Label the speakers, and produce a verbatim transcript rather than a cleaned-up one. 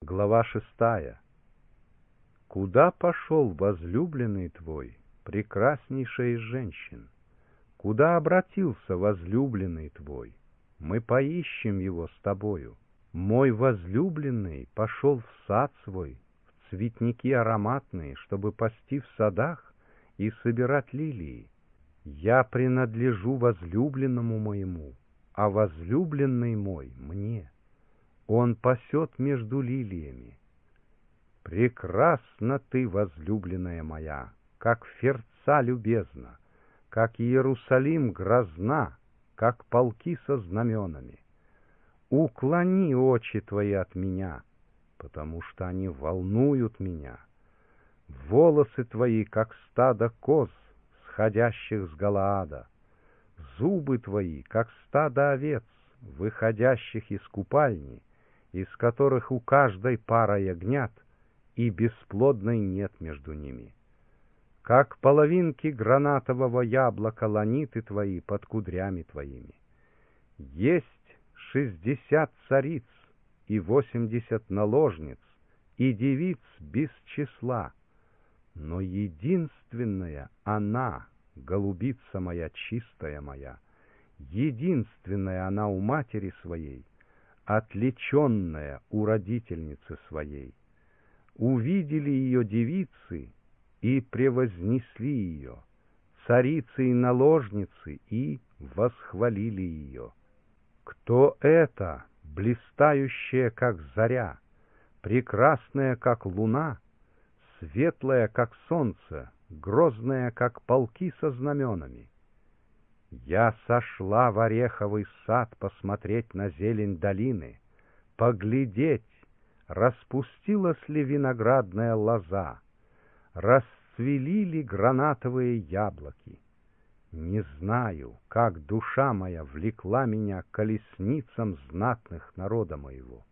Speaker 1: Глава шестая. Куда пошел возлюбленный твой, прекраснейшая из женщин? Куда обратился возлюбленный твой? Мы поищем его с тобою. Мой возлюбленный пошел в сад свой, в цветники ароматные, чтобы пасти в садах и собирать лилии. Я принадлежу возлюбленному моему, а возлюбленный мой мне. Он пасет между лилиями. Прекрасна ты, возлюбленная моя, как Ферца любезна, как Иерусалим грозна, как полки со знаменами. Уклони очи твои от меня, потому что они волнуют меня. Волосы твои, как стадо коз, сходящих с Галаада, зубы твои, как стадо овец, выходящих из купальни, из которых у каждой пара ягнят, и бесплодной нет между ними. Как половинки гранатового яблока ланиты твои под кудрями твоими. Есть шестьдесят цариц и восемьдесят наложниц, и девиц без числа, но единственная она, голубица моя, чистая моя, единственная она у матери своей, отличенная у родительницы своей. Увидели ее девицы и превознесли ее, царицы и наложницы, и восхвалили ее. Кто это, блистающая, как заря, прекрасная, как луна, светлая, как солнце, грозная, как полки со знаменами? Я сошла в ореховый сад посмотреть на зелень долины, поглядеть, распустилась ли виноградная лоза, расцвели ли гранатовые яблоки. Не знаю, как душа моя влекла меня к колесницам знатных народа моего.